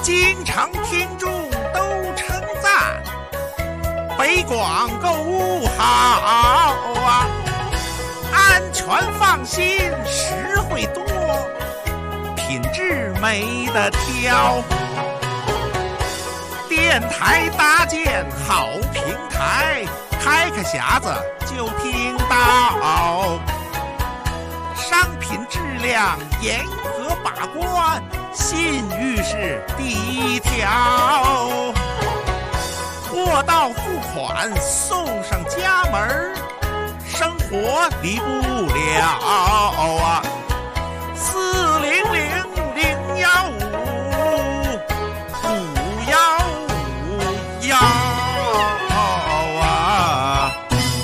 京城听众都称赞，北广购物好啊，安全放心，实惠多，品质没得挑。电台搭建好平台，开个匣子就听到，商品质量严格把关，信誉是第一条。货到付款送上家门，生活离不了啊！400-015-515啊！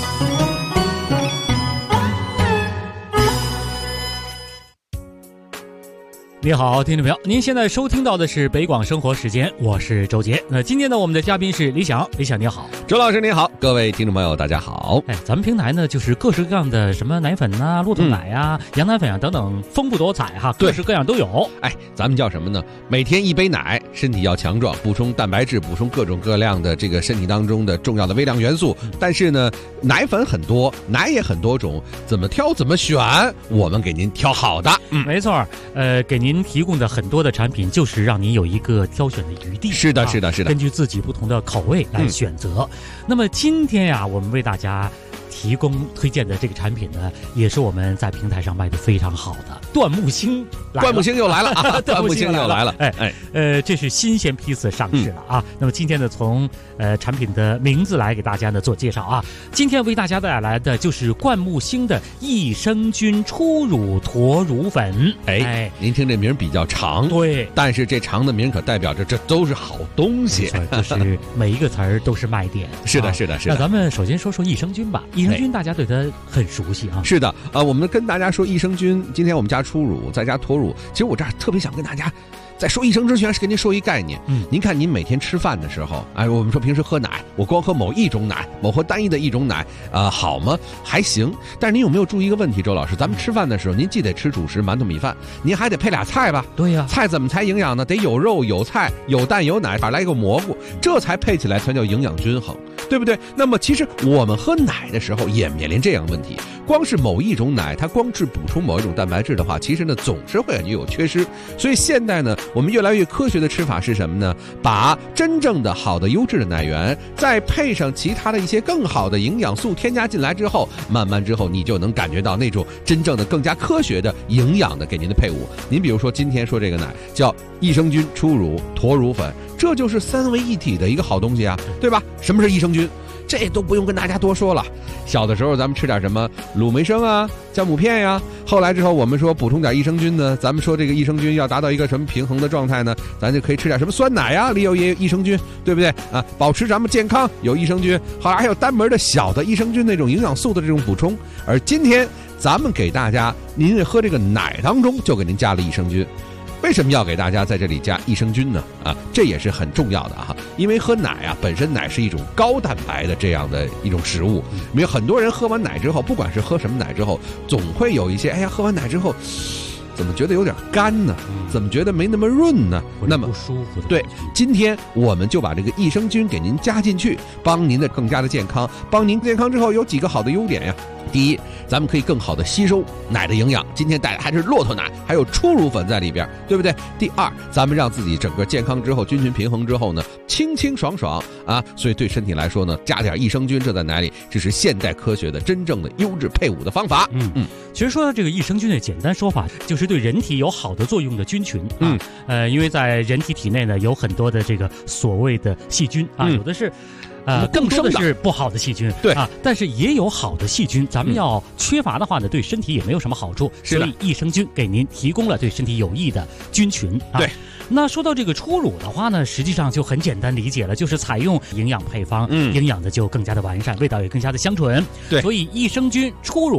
你好，听众朋友，您现在收听到的是北广生活时间，我是周杰。那今天呢，我们的嘉宾是李想，李想你好。 周老师你好，各位听众朋友大家好。 咱们平台呢就是各式各样的什么奶粉啊、骆驼奶啊、羊奶粉啊等等，丰富多彩哈，各式各样都有。 咱们叫什么呢？每天一杯奶，身体要强壮，补充蛋白质，补充各种各样的这个身体当中的重要的微量元素。但是呢，奶粉很多，奶也很多种，怎么挑怎么选，我们给您挑好的。 没错，给您提供的很多的产品，就是让您有一个挑选的余地。 是的， 根据自己不同的口味来选择。那么今天呀，我们为大家提供推荐的这个产品呢，也是我们在平台上卖的非常好的椴木星。 椴木星又来了啊！椴木星又来了。 这是新鲜批次上市了啊。那么今天呢，从产品的名字来给大家呢做介绍啊。今天为大家带来的就是椴木星的益生菌初乳驼乳粉。 您听这名比较长， 对， 但是这长的名可代表着这都是好东西， 就是每一个词儿都是卖点。 是的。 那咱们首先说说益生菌吧。益生菌大家对它很熟悉啊。 是的，我们跟大家说益生菌，今天我们加初乳，再加驼乳。其实我这儿特别想跟大家在说益生之前是跟您说一概念。您看您每天吃饭的时候，我们说平时喝奶，我光喝某一种奶，某喝单一的一种奶，好吗？还行。但是您有没有注意一个问题，周老师？咱们吃饭的时候，您既得吃主食馒头米饭，您还得配俩菜吧？ 对呀。 菜怎么才营养呢？得有肉有菜有蛋有奶，来一个蘑菇，这才配起来才叫营养均衡，对不对？那么其实我们喝奶的时候也面临这样的问题，光是某一种奶，它光是补充某一种蛋白质的话，其实呢总是会有缺失。所以现在呢，我们越来越科学的吃法是什么呢？把真正的好的优质的奶源，再配上其他的一些更好的营养素添加进来之后，慢慢之后你就能感觉到那种真正的更加科学的营养的给您的配伍。您比如说今天说这个奶叫益生菌初乳驼乳粉，这就是三位一体的一个好东西啊，对吧？什么是益生菌？这都不用跟大家多说了。小的时候咱们吃点什么鲁梅生啊、酵母片呀，后来之后我们说补充点益生菌呢，咱们说这个益生菌要达到一个什么平衡的状态呢？咱就可以吃点什么酸奶呀，里有也有益生菌，对不对啊？保持咱们健康有益生菌，后来还有单门的小的益生菌那种营养素的这种补充。而今天咱们给大家，您喝这个奶当中就给您加了益生菌。为什么要给大家在这里加益生菌呢？这也是很重要的哈。因为喝奶本身奶是一种高蛋白的这样的一种食物，因为很多人喝完奶之后，不管是喝什么奶之后，总会有一些喝完奶之后怎么觉得有点干呢？怎么觉得没那么润呢？那么不舒服的。 对，今天我们就把这个益生菌给您加进去，帮您的更加的健康。帮您健康之后有几个好的优点呀。第一，咱们可以更好的吸收奶的营养，今天带的还是骆驼奶，还有初乳粉在里边，对不对？第二，咱们让自己整个健康之后，均匀平衡之后呢，清清爽爽啊，所以对身体来说呢，加点益生菌这在奶里，这是现代科学的真正的优质配伍的方法。 其实说到这个益生菌的简单说法，就是对人体有好的作用的菌群因为在人体体内呢，有很多的这个所谓的细菌有的是更多的是不好的细菌， 对但是也有好的细菌，咱们要缺乏的话呢，对身体也没有什么好处。所以益生菌给您提供了对身体有益的菌群。 对。 那说到这个初乳的话呢，实际上就很简单理解了，就是采用营养配方，营养的就更加的完善，味道也更加的香醇。 对， 所以益生菌初乳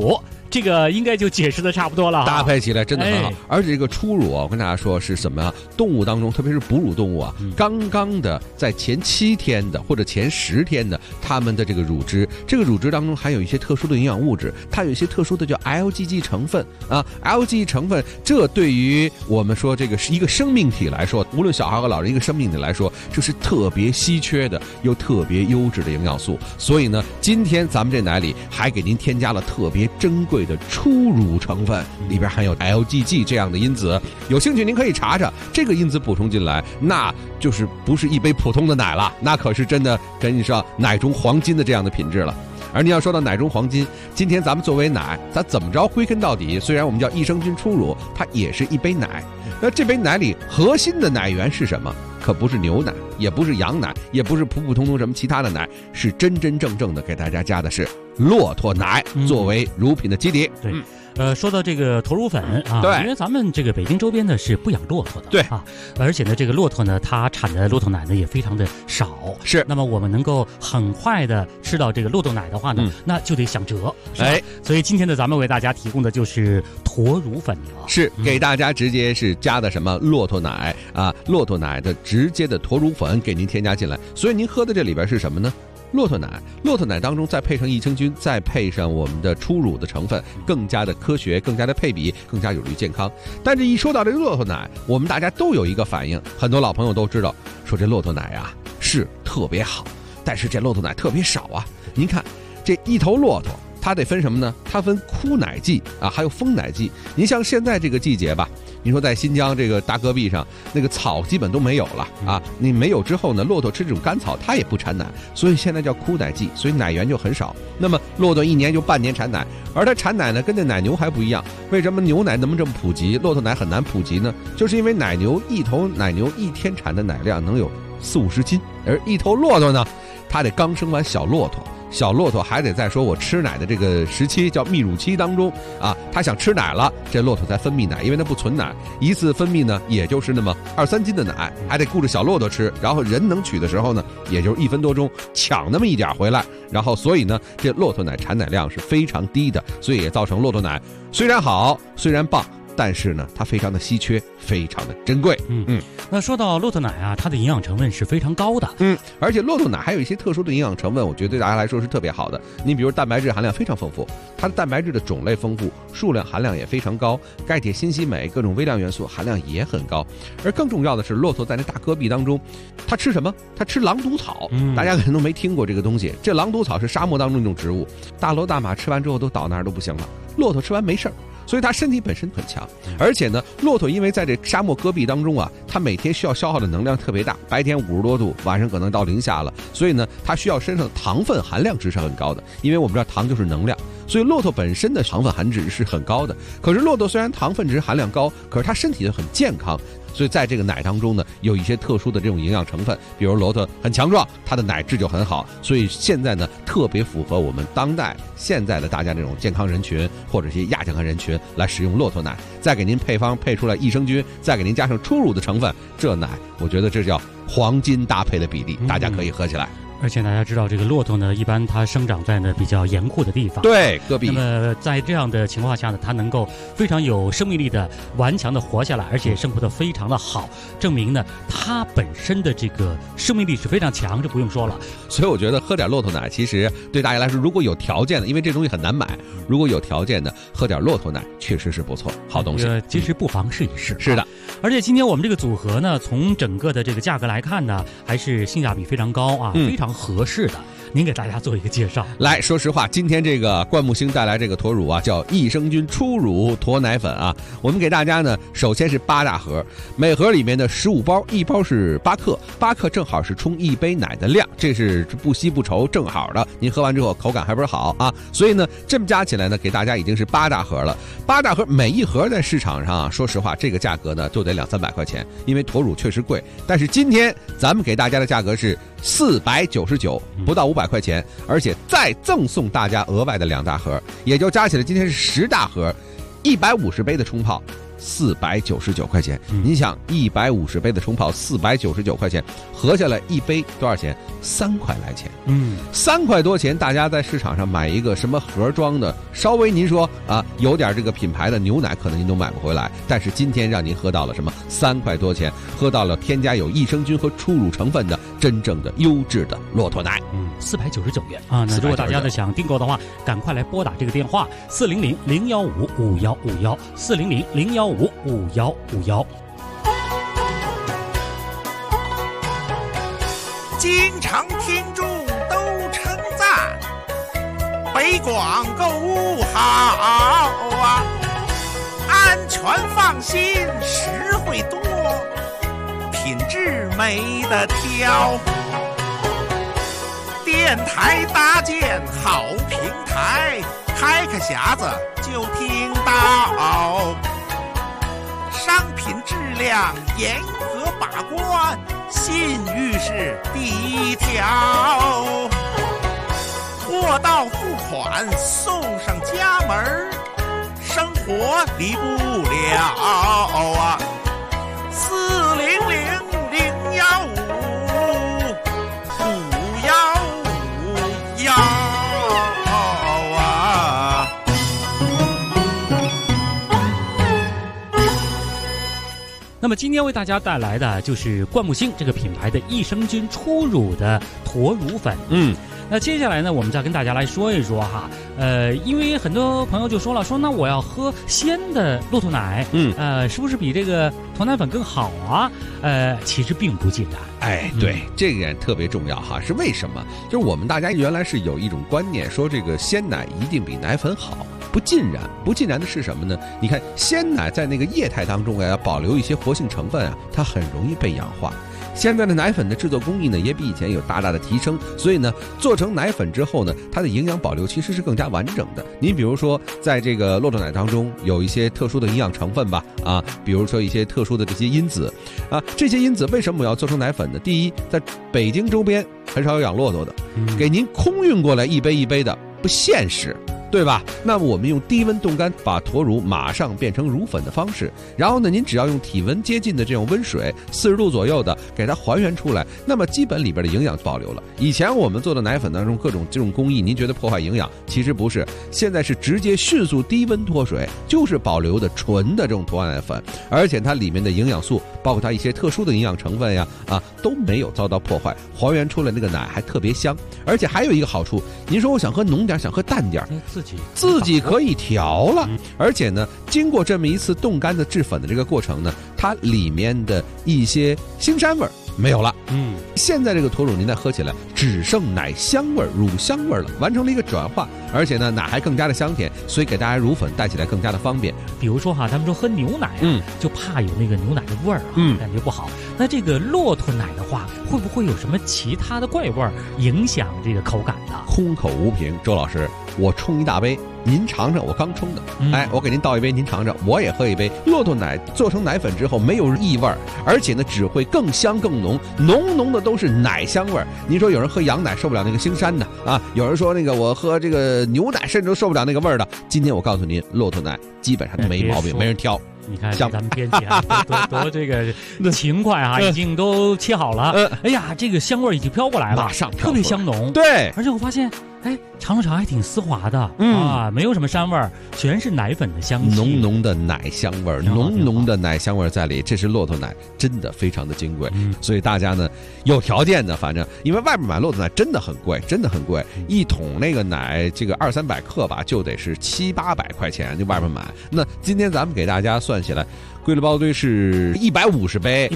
这个应该就解释的差不多了， 搭配起来真的很好。 哎， 而且这个初乳啊，我跟大家说是什么啊？动物当中，特别是哺乳动物啊，刚刚的在前7天的或者前10天的，它们的这个乳汁，这个乳汁当中含有一些特殊的营养物质，它有一些特殊的叫 LGG 成分啊 ，LGG 成分，这对于我们说这个是一个生命体来说，无论小孩和老人一个生命体来说，这是特别稀缺的又特别优质的营养素。所以呢，今天咱们这奶里还给您添加了特别珍贵的初乳成分，里边含有 LGG 这样的因子。有兴趣您可以查查，这个因子补充进来，那就是不是一杯普通的奶了，那可是真的跟你说奶中黄金的这样的品质了。而你要说到奶中黄金，今天咱们作为奶，咱怎么着归根到底，虽然我们叫益生菌初乳，它也是一杯奶。那这杯奶里核心的奶源是什么？可不是牛奶，也不是羊奶，也不是普普通通什么其他的奶，是真真正正的给大家加的是骆驼奶作为乳品的基底。 对，说到这个驼乳粉啊， 对， 因为咱们这个北京周边呢是不养骆驼的， 对啊，而且呢这个骆驼呢它产的骆驼奶呢也非常的少， 是。 那么我们能够很快的吃到这个骆驼奶的话呢，那就得想辙，哎，所以今天呢咱们为大家提供的就是驼乳粉了， 是给大家直接是加的什么骆驼奶啊，骆驼奶的直接的驼乳粉给您添加进来，所以您喝的这里边是什么呢？骆驼奶，骆驼奶当中再配上益生菌，再配上我们的初乳的成分，更加的科学，更加的配比，更加有利于健康。但是一说到这个骆驼奶，我们大家都有一个反应，很多老朋友都知道，说这骆驼奶啊是特别好，但是这骆驼奶特别少啊。您看这一头骆驼，它得分什么呢？它分枯奶季啊，还有丰奶季。您像现在这个季节吧，你说在新疆这个大戈壁上，那个草基本都没有了啊！你没有之后呢，骆驼吃这种干草，它也不产奶，所以现在叫枯奶季，所以奶源就很少。那么骆驼1年就半年产奶，而它产奶呢，跟这奶牛还不一样。为什么牛奶能不能这么普及，骆驼奶很难普及呢？就是因为一头奶牛1天产的奶量能有40-50斤，而一头骆驼呢，它得刚生完小骆驼。小骆驼还得再说我吃奶的这个时期叫泌乳期当中啊，它想吃奶了，这骆驼才分泌奶，因为它不存奶，一次分泌呢也就是那么2-3斤的奶，还得顾着小骆驼吃，然后人能取的时候呢，也就是1分多钟抢那么一点回来，然后所以呢，这骆驼奶产奶量是非常低的，所以也造成骆驼奶虽然好，虽然棒，但是呢，它非常的稀缺，非常的珍贵。 那说到骆驼奶啊，它的营养成分是非常高的。 而且骆驼奶还有一些特殊的营养成分，我觉得对大家来说是特别好的。你比如蛋白质含量非常丰富，它的蛋白质的种类丰富，数量含量也非常高，钙铁锌硒镁各种微量元素含量也很高。而更重要的是，骆驼在那大戈壁当中，它吃什么？它吃狼毒草。大家可能都没听过这个东西。这狼毒草是沙漠当中一种植物，大骡大马吃完之后都倒那儿都不行了，骆驼吃完没事儿。所以它身体本身很强，而且呢，骆驼因为在这沙漠戈壁当中啊，它每天需要消耗的能量特别大，白天50多度，晚上可能到零下了，所以呢，它需要身上的糖分含量值是很高的，因为我们知道糖就是能量，所以骆驼本身的糖分含值是很高的。可是骆驼虽然糖分值含量高，可是它身体很健康。所以在这个奶当中呢，有一些特殊的这种营养成分，比如骆驼很强壮，它的奶质就很好，所以现在呢特别符合我们当代现在的大家这种健康人群或者一些亚健康人群来使用骆驼奶。再给您配方配出来益生菌，再给您加上初乳的成分，这奶我觉得这叫黄金搭配的比例，大家可以喝起来。 而且大家知道，这个骆驼呢，一般它生长在呢比较严酷的地方， 对，戈壁。 那么在这样的情况下呢，它能够非常有生命力的顽强的活下来，而且生活的非常的好，证明呢它本身的这个生命力是非常强，这不用说了。 所以我觉得喝点骆驼奶，其实对大家来说，如果有条件的，因为这东西很难买，如果有条件的喝点骆驼奶，确实是不错，好东西。 其实不妨试一试。 是的。 而且今天我们这个组合呢，从整个的这个价格来看呢，还是性价比非常高啊，非常合适的。您给大家做一个介绍。 来，说实话，今天这个冠木星带来这个驼乳啊，叫益生菌初乳驼奶粉啊，我们给大家呢，首先是8大盒，每盒里面的15包，一包是8克，8克正好是冲一杯奶的量，这是不稀不稠，正好的。您喝完之后口感还不是好啊，所以呢，这么加起来呢，给大家已经是8大盒了。8大盒每一盒在市场上啊，说实话，这个价格呢就得200-300块钱，因为驼乳确实贵。但是今天咱们给大家的价格是499，不到500块钱，而且再赠送大家额外的2大盒，也就加起来今天是10大盒，150杯的冲泡 499块钱。你想150杯的冲泡499块钱，合下来一杯多少钱？3块来钱。3块多钱，大家在市场上买一个什么盒装的，稍微您说啊有点这个品牌的牛奶，可能您都买不回来。但是今天让您喝到了什么？3块多钱，喝到了添加有益生菌和初乳成分的真正的优质的骆驼奶。 499元啊！那如果大家呢想订购的话，赶快来拨打这个电话400-015-5151，400-015-5151。 经常听众都称赞北广购物好啊，安全放心，实惠多，品质没得挑。电台搭建好平台，开个匣子就听到，商品质量严格把关，信誉是第一条。货到付款送上家门，生活离不了啊。400-015-5151啊。 那么今天为大家带来的就是冠木星这个品牌的益生菌初乳的驼乳粉。那接下来呢，我们再跟大家来说一说哈，因为很多朋友就说了，说那我要喝鲜的骆驼奶，是不是比这个驼奶粉更好啊？其实并不尽然。 对，这个特别重要哈，是为什么？就是我们大家原来是有一种观念，说这个鲜奶一定比奶粉好。不尽然，不尽然的是什么呢？你看鲜奶在那个液态当中要保留一些活性成分啊，它很容易被氧化。现在的奶粉的制作工艺呢，也比以前有大大的提升，所以呢，做成奶粉之后呢，它的营养保留其实是更加完整的。您比如说，在这个骆驼奶当中有一些特殊的营养成分吧，比如说一些特殊的这些因子，这些因子为什么我要做成奶粉呢？第一，在北京周边很少有养骆驼的，给您空运过来一杯一杯的不现实。对吧？那么我们用低温冻干，把驼乳马上变成乳粉的方式，然后呢，您只要用体温接近的这种温水，40度左右的给它还原出来，那么基本里边的营养保留了。以前我们做的奶粉当中各种这种工艺，您觉得破坏营养，其实不是，现在是直接迅速低温脱水，就是保留的纯的这种驼奶粉，而且它里面的营养素，包括它一些特殊的营养成分呀，都没有遭到破坏，还原出来那个奶还特别香。而且还有一个好处，您说我想喝浓点，想喝淡点，自己可以调了，而且呢，经过这么一次冻干的制粉的这个过程呢，它里面的一些腥膻味没有了。现在这个驼乳您再喝起来只剩奶香味、乳香味了，完成了一个转化，而且呢，奶还更加的香甜，所以给大家乳粉带起来更加的方便。 比如说哈，他们说喝牛奶就怕有那个牛奶的味儿感觉不好。那这个骆驼奶的话，会不会有什么其他的怪味儿影响这个口感呢？ 空口无凭，周老师，我冲一大杯，您尝尝，我刚冲的，我给您倒一杯，您尝尝，我也喝一杯。骆驼奶做成奶粉之后没有异味，而且呢只会更香更浓，浓的都是奶香味。您说有人喝羊奶受不了那个腥膻的有人说那个我喝这个牛奶甚至都受不了那个味儿的。今天我告诉您，骆驼奶基本上没毛病，没人挑。 你看咱们编辑多这个勤快已经都切好了。哎呀，这个香味已经飘过来了， 马上特别香浓。 对， 而且我发现，尝还挺丝滑的没有什么膻味儿，全是奶粉的香气， 浓的奶香味儿，浓的奶香味儿在里。这是骆驼奶，真的非常的金贵。所以大家呢，有条件的，反正因为外面买骆驼奶真的很贵，真的很贵，一桶那个奶这个200-300克吧，就得是700-800块钱，就外面买。那今天咱们给大家算起来，归了包堆是150杯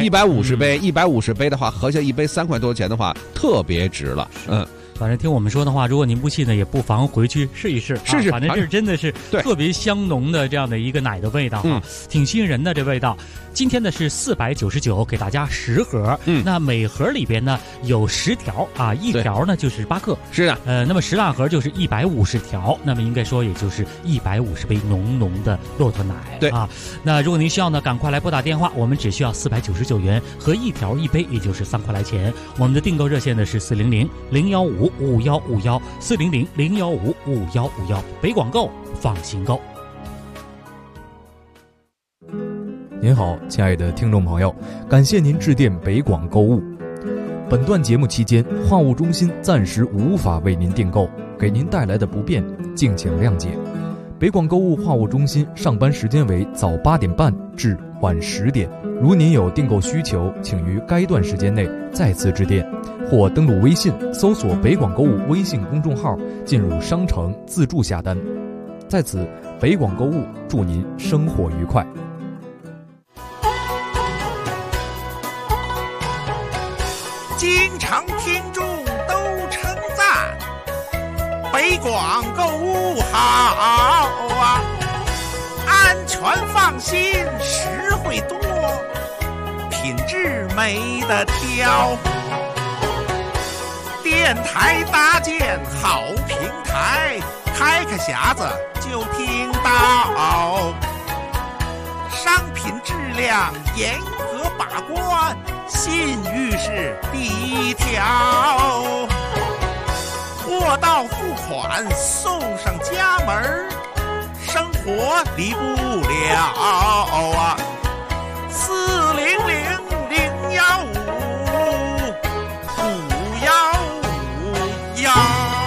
，150杯的话，合下一杯3块多钱的话，特别值了。 反正听我们说的话，如果您不信呢，也不妨回去试一试。 试试， 反正这真的是特别香浓的这样的一个奶的味道挺吸引人的这味道。今天呢是499，给大家10盒。那每盒里边呢有10条一条呢就是8克。 是的。 那么10大盒就是150条，那么应该说也就是150杯浓的骆驼奶。 对那如果您需要呢，赶快来拨打电话，我们只需要499元和一条一杯，也就是3块来钱。我们的订购热线呢是400-015-5151，400-015-5151，北广购，放心购。 您好，亲爱的听众朋友，感谢您致电北广购物。本段节目期间，话务中心暂时无法为您订购，给您带来的不便，敬请谅解。北广购物话务中心上班时间为早8点半至晚10点。如您有订购需求，请于该段时间内再次致电，或登录微信搜索北广购物微信公众号，进入商城自助下单。在此，北广购物祝您生活愉快。 经常听众都称赞北广购物好啊，安全放心，实惠多，品质没得挑。电台搭建好平台，开个匣子就听到，商品质量严格把关，信誉是第一条，货到付款送上家门，生活离不了啊！400-015-515啊！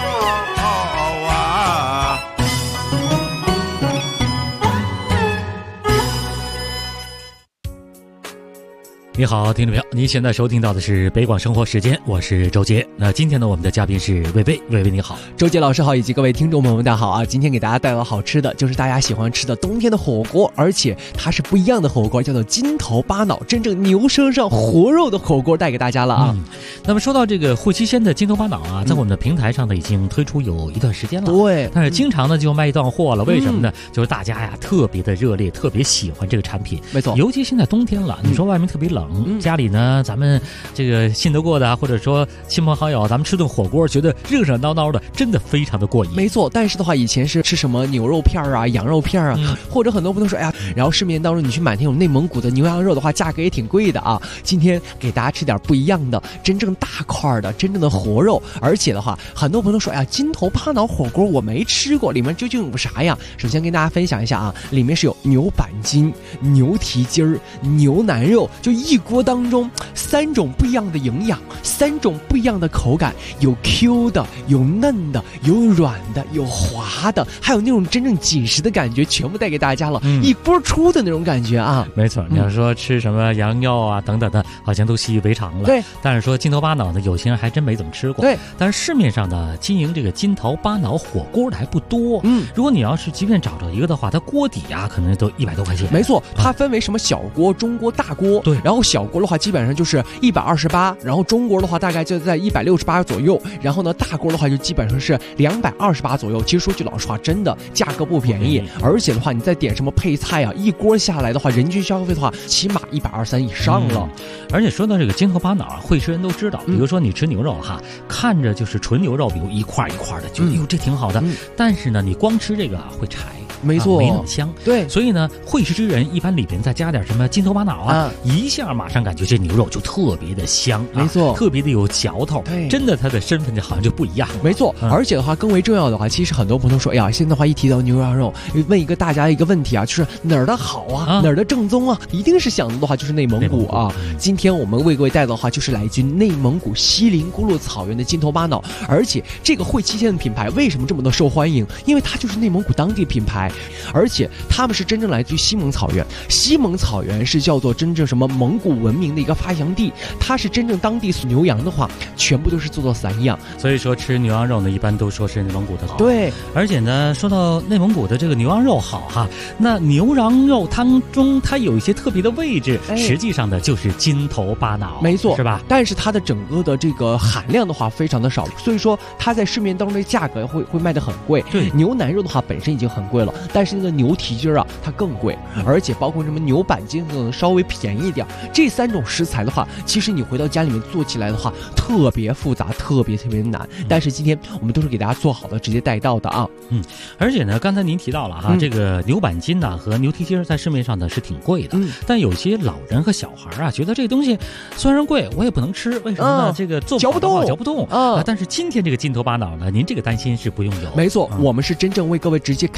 你好，听众朋友，您现在收听到的是北广生活时间，我是周杰。那今天呢，我们的嘉宾是魏巍，魏巍你好， 周杰老师好，以及各位听众朋友们大家好啊！今天给大家带来好吃的，就是大家喜欢吃的冬天的火锅，而且它是不一样的火锅，叫做金头巴脑，真正牛身上活肉的火锅带给大家了啊！ 那么说到这个惠七鲜的金头巴脑啊，在我们的平台上呢已经推出有一段时间了， 对， 但是经常呢就卖断货了，为什么呢？就是大家呀特别的热烈，特别喜欢这个产品， 没错， 尤其现在冬天了，你说外面特别冷，家里呢咱们这个信得过的，或者说亲朋好友，咱们吃顿火锅，觉得热热闹闹的，真的非常的过瘾。 没错，但是的话，以前是吃什么牛肉片啊、羊肉片啊，或者很多朋友说，哎呀，然后市面当中你去买那种内蒙古的牛羊肉的话，价格也挺贵的啊。今天给大家吃点不一样的，真正大块的，真正的活肉，而且的话，很多朋友说，哎呀，金头巴脑火锅我没吃过，里面究竟有啥呀？首先跟大家分享一下啊，里面是有牛板筋、牛蹄筋儿、牛腩肉，就一锅当中3种不一样的营养，3种不一样的口感，有 Q 的，有嫩的，有软的，有滑的，还有那种真正紧实的感觉，全部带给大家了，一锅出的那种感觉啊！ 没错，你要说吃什么羊肉啊等等的，好像都习以为常了。 对， 但是说金头巴脑呢，有些人还真没怎么吃过。 对， 但是市面上呢，经营这个金头巴脑火锅的还不多。如果你要是即便找着一个的话，它锅底啊，可能都100多块钱。 没错，它分为什么小锅、中锅、大锅。 对， 然后小锅的话，基本上就是128，然后中锅的话大概就在168左右，然后呢大锅的话就基本上是228左右。其实说句老实话，真的价格不便宜，而且的话你再点什么配菜啊，一锅下来的话，人均消费的话起码123以上了。 而且说到这个金头巴脑啊，会吃人都知道，比如说你吃牛肉哈，看着就是纯牛肉，比如一块一块的，觉得哟这挺好的，但是呢你光吃这个啊会柴。 没错， 没那么香。 对， 所以呢，会吃之人一般里边再加点什么金头巴脑啊，一下马上感觉这牛肉就特别的香， 没错， 特别的有嚼头。真的，它的身份就好像就不一样。 没错，而且的话更为重要的话，其实很多朋友说，哎呀，现在的话一提到牛羊肉，问一个大家一个问题啊，就是哪儿的好啊，哪儿的正宗啊，一定是想到的话就是内蒙古啊。今天我们为各位带到的话，就是来自内蒙古锡林郭勒草原的金头巴脑，而且这个惠七鲜的品牌为什么这么的受欢迎？因为它就是内蒙古当地的品牌。而且他们是真正来自于西蒙草原，西蒙草原是叫做真正什么蒙古文明的一个发祥地，它是真正当地牛羊的话，全部都是做散养。 所以说吃牛羊肉呢，一般都说是内蒙古的好。 对， 而且呢，说到内蒙古的这个牛羊肉好哈，那牛羊肉当中它有一些特别的位置，实际上呢就是金头巴脑， 没错， 是吧？ 但是它的整个的这个含量的话非常的少，所以说它在市面当中的价格会卖得很贵。 对， 牛腩肉的话本身已经很贵了，但是那个牛蹄筋啊它更贵，而且包括什么牛板筋可能稍微便宜一点。这3种食材的话，其实你回到家里面做起来的话特别复杂，特别难。但是今天我们都是给大家做好的，直接带到的啊。 而且呢，刚才您提到了哈，这个牛板筋呢和牛蹄筋在市面上呢是挺贵的，但有些老人和小孩啊觉得这个东西虽然贵，我也不能吃，为什么呢？这个做嚼不动啊。但是今天这个金头巴脑呢，您这个担心是不用有。 没错，我们是真正为各位直接开袋即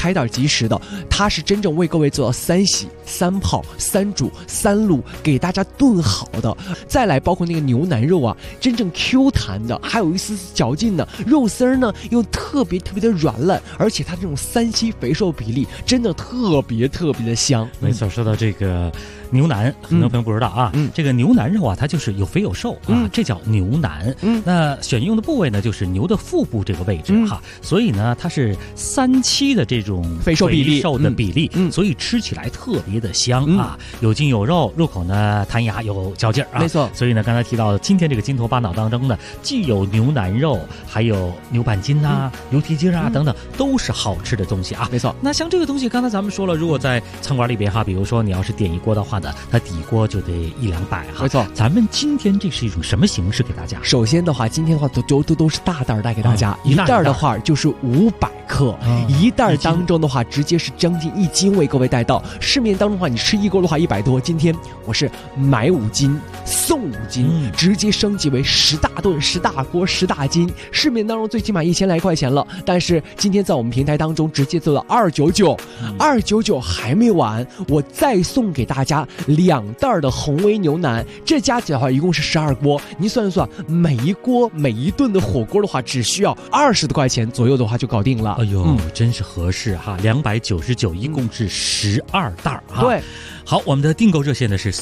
及时的，它是真正为各位做到3洗、3泡、3煮、3卤，给大家炖好的。再来包括那个牛腩肉啊，真正 Q 弹的，还有一丝丝嚼劲的，肉丝儿呢又特别的软烂，而且它这种3七肥瘦比例真的特别的香。 没错，说到这个牛腩，很多朋友不知道啊，这个牛腩肉啊，它就是有肥有瘦啊，这叫牛腩。那选用的部位呢，就是牛的腹部这个位置哈，所以呢，它是3七的这种肥瘦比例， 瘦的比例，所以吃起来特别的香啊，有筋有肉，入口呢弹牙有嚼劲啊。 没错， 所以呢，刚才提到今天这个筋头巴脑当中呢，既有牛腩肉，还有牛板筋啊、牛蹄筋啊等等，都是好吃的东西啊。 没错， 那像这个东西，刚才咱们说了，如果在餐馆里边哈，比如说你要是点一锅的话呢，它底锅就得100-200哈。 没错， 咱们今天这是一种什么形式给大家？ 首先的话，今天的话都是大袋带给大家，一袋的话就是500克，一袋当中的话直接是将近1斤为各位带到。市面当中的话，你吃一锅的话100多，今天我是买5斤送5斤，直接升级为10大顿、10大锅、10大斤。市面当中最起码1000来块钱了，但是今天在我们平台当中直接做到299，299还没完，我再送给大家2袋的红煨牛腩，这加起来的话一共是12锅，您算一算，每一锅每一顿的火锅的话，只需要20多块钱左右的话就搞定了。 哎呦，真是合适哈，299一共是12袋哈。 对。 好，我们的订购热线呢是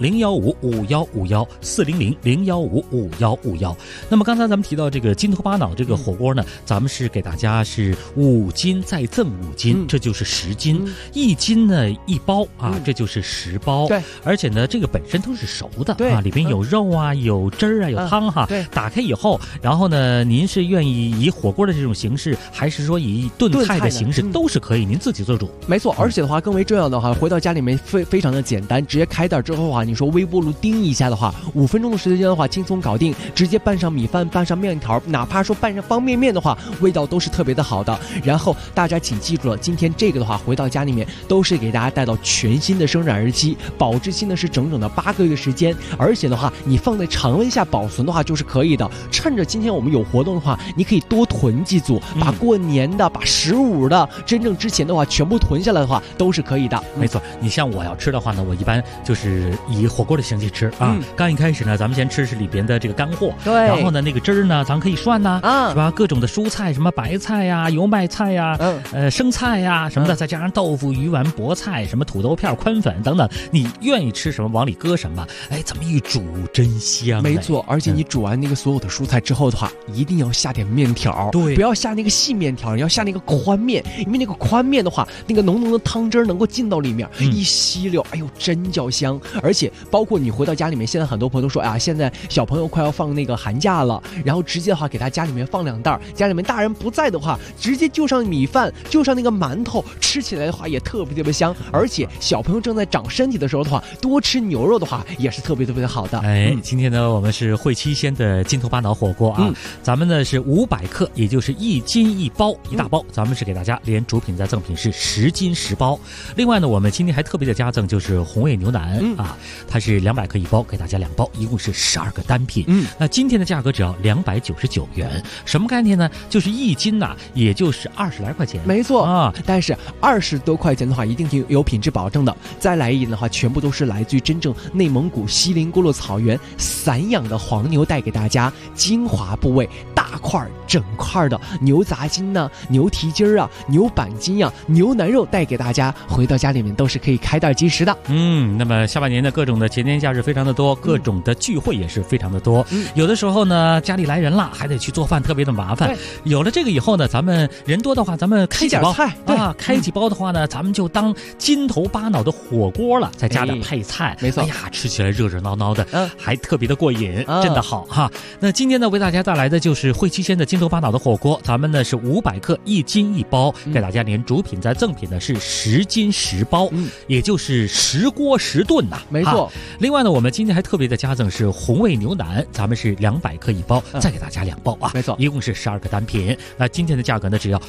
400-015-5151，400-015-5151。那么刚才咱们提到这个筋头巴脑这个火锅呢，咱们是给大家是5斤再赠5斤，这就是10斤，1斤呢1包啊，这就是10包。 对， 而且呢，这个本身都是熟的啊， 里边有肉啊，有汁儿啊，有汤哈。 对， 打开以后，然后呢，您是愿意以火锅的这种形式，还是说以炖菜的形式，都是可以，您自己做主。 没错，而且的话更为重要的话，回到家里面非常的简单，直接开袋之后的话，你说微波炉叮一下的话，5分钟的时间的话轻松搞定，直接拌上米饭，拌上面条，哪怕说拌上方便面的话，味道都是特别的好的。然后大家请记住了，今天这个的话回到家里面都是给大家带到全新的生产日期，保质期呢是整整的8个月时间，而且的话你放在常温下保存的话就是可以的。趁着今天我们有活动的话，你可以多囤几组，把过年的、把15的、真正之前的话全部囤下来的话都是可以的。 没错，你像我要吃的话呢，我一般就是以火锅的形式吃啊。刚一开始呢，咱们先吃是里边的这个干货， 对， 然后呢那个汁儿呢，咱可以涮呐，是吧？各种的蔬菜，什么白菜呀、油麦菜呀、生菜呀什么的，再加上豆腐、鱼丸、菠菜，什么土豆片、宽粉等等，你愿意吃什么往里搁什么，哎，这么一煮真香。 没错，而且你煮完那个所有的蔬菜之后的话，一定要下点面条， 对， 不要下那个细面条，你要下那个宽面，因为那个宽面的话，那个浓浓的汤汁能够进到里面，一吸溜，哎呦，真叫香。而且包括你回到家里面，现在很多朋友都说，哎呀，现在小朋友快要放那个寒假了，然后直接的话给他家里面放2袋，家里面大人不在的话，直接就上米饭，就上那个馒头，吃起来的话也特别香。而且小朋友正在长身体的时候的话，多吃牛肉的话也是特别的好的。 哎，今天呢我们是汇七鲜的筋头巴脑火锅啊，咱们呢是500克，也就是1斤1包一大包，咱们是给大家连主品再赠品是10斤10包。另外呢，我们今天还特别的加赠就是红煨牛腩啊，它是200克1包，给大家2包，一共是12个单品。那今天的价格只要299元，什么概念呢？就是1斤呐，也就是20来块钱。 没错啊， 但是20多块钱的话，一定有品质保证的。再来一点的话，全部都是来自于真正内蒙古锡林郭勒草原散养的黄牛，带给大家精华部位大块整块的牛杂筋呐、牛蹄筋啊、牛板筋啊、牛腩肉，带给大家，回到家里面都是可以开袋即食的。 那么下半年的各种的节年假日非常的多，各种的聚会也是非常的多。有的时候呢，家里来人了，还得去做饭，特别的麻烦。有了这个以后呢，咱们人多的话，咱们开几包菜啊，开几包的话呢，咱们就当筋头巴脑的火锅了，再加点配菜。 没错， 哎呀，吃起来热热闹闹的，还特别的过瘾，真的好哈。那今天呢，为大家带来的就是汇七鲜的筋头巴脑的火锅，咱们呢是500克1斤1包，给大家连主品再赠品呢是10斤10包，也就是10锅10炖呐。 没错。 另外呢，我们今天还特别的加赠是红煨牛腩，咱们是200克1包，再给大家2包啊。 没错， 一共是12个单品。那今天的价格呢只要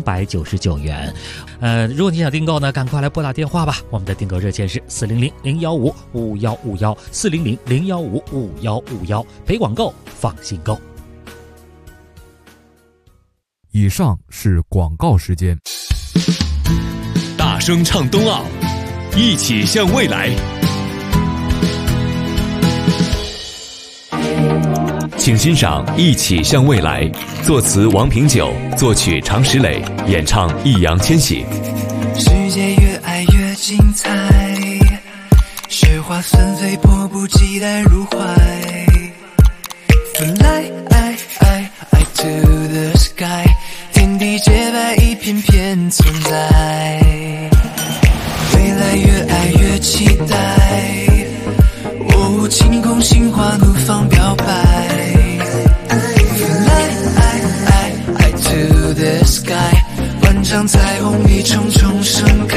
299元。如果你想订购呢，赶快来拨打电话吧。我们的订购热线是400-015-5151，400-015-5151。陪广购，放心购。 以上是广告时间。 声唱冬奥，一起向未来。请欣赏《一起向未来》，作词王平久，作曲常石磊，演唱易烊千玺。 世界越爱越精彩，雪花纷飞，迫不及待入怀。Fly to the sky， 天地洁白，一片片存在。未来越爱越期待，哦，晴空心花怒放表白。Fly to the sky， 万丈彩虹一重重盛开。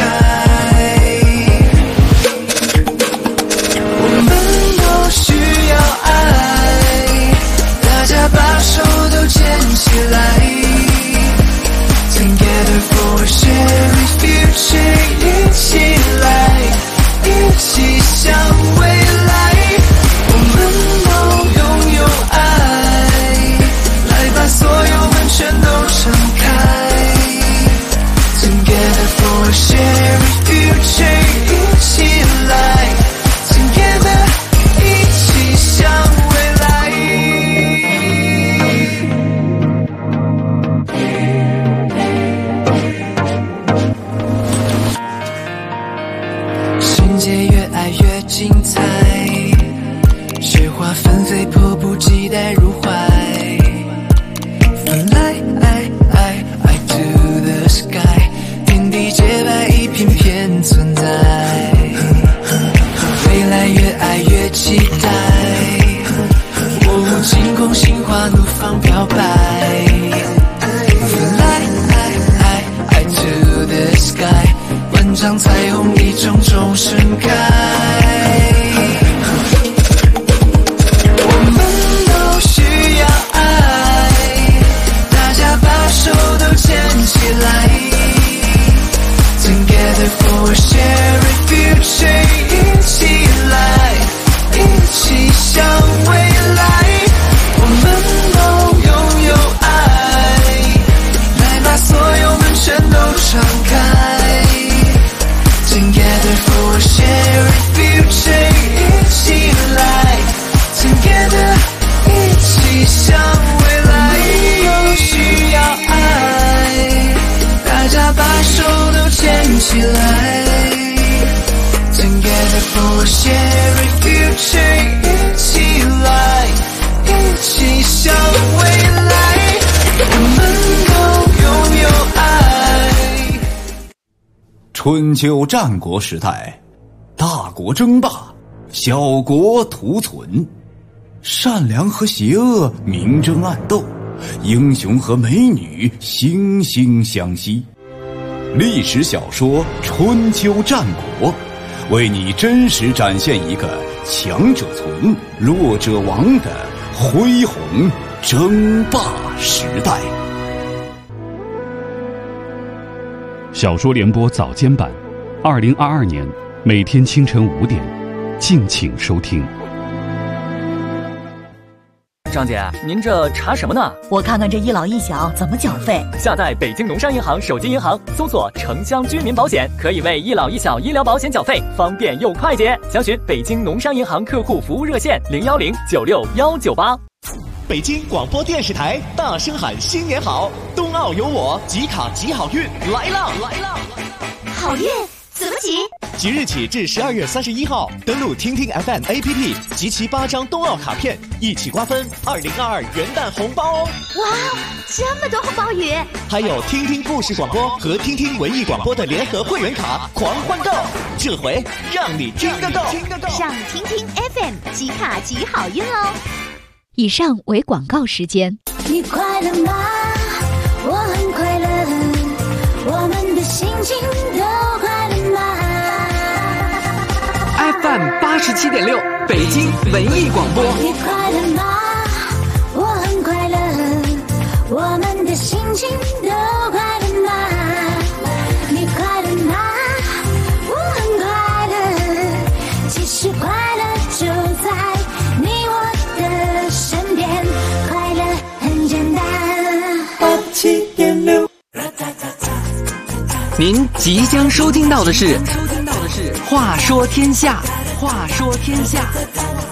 我们都需要爱，大家把手都牵起来。Together for a shared future， 一起来，一起向未来。我们都拥有爱，来把所有门全都敞开。Together for a shared future， 一起来 ，Together， 一起向未来。世界越爱越精彩，雪花纷飞，迫不及待入怀。Fly to the sky， 天地洁白，一片片存在。未来越爱越期待，哦，晴空心花怒放表白。Fly to the sky， 万丈彩虹一重重盛开。我们都需要爱，大家把手都牵起来。Together for a shared future， 一起来，一起向未来。我们都拥有爱，来把所有门全都敞开。Together for a shared future， 一起来 Together， 一起向未来。都需要爱，大家把手都牵起来。Together for a shared future， 一起来，一起向未来。我们都拥有爱。 春秋战国时代，大国争霸，小国图存，善良和邪恶明争暗斗，英雄和美女惺惺相惜。历史小说《春秋战国》，为你真实展现一个强者存，弱者亡的恢宏争霸时代。 小说联播早间版，2022年每天清晨5点，敬请收听。 张姐，您这查什么呢？ 我看看这一老一小怎么缴费。 下载北京农商银行手机银行，搜索城乡居民保险，可以为一老一小医疗保险缴费，方便又快捷。详询北京农商银行客户服务热线010961198。 北京广播电视台大声喊新年好，冬奥有我，集卡集好运来啦！ 好运怎么集？ 即日起至12月31号，登录听听 FM APP， 集齐8张冬奥卡片，一起瓜分2022元旦红包哦！ 哇，这么多红包雨！ 还有听听故事广播和听听文艺广播的联合会员卡狂欢购，这回让你听得够！ 上听听 FM 集卡集好运哦！以上为广告时间。 你快乐吗？我很快乐，我们的心情都快乐吗？ FM87.6北京文艺广播。 你快乐吗？我很快乐，我们的心情都快乐吗？你快乐吗？我很快乐，其实快乐就在你我的身边，快乐很简单。87.6 您即将收听到的是《话说天下》。话说天下。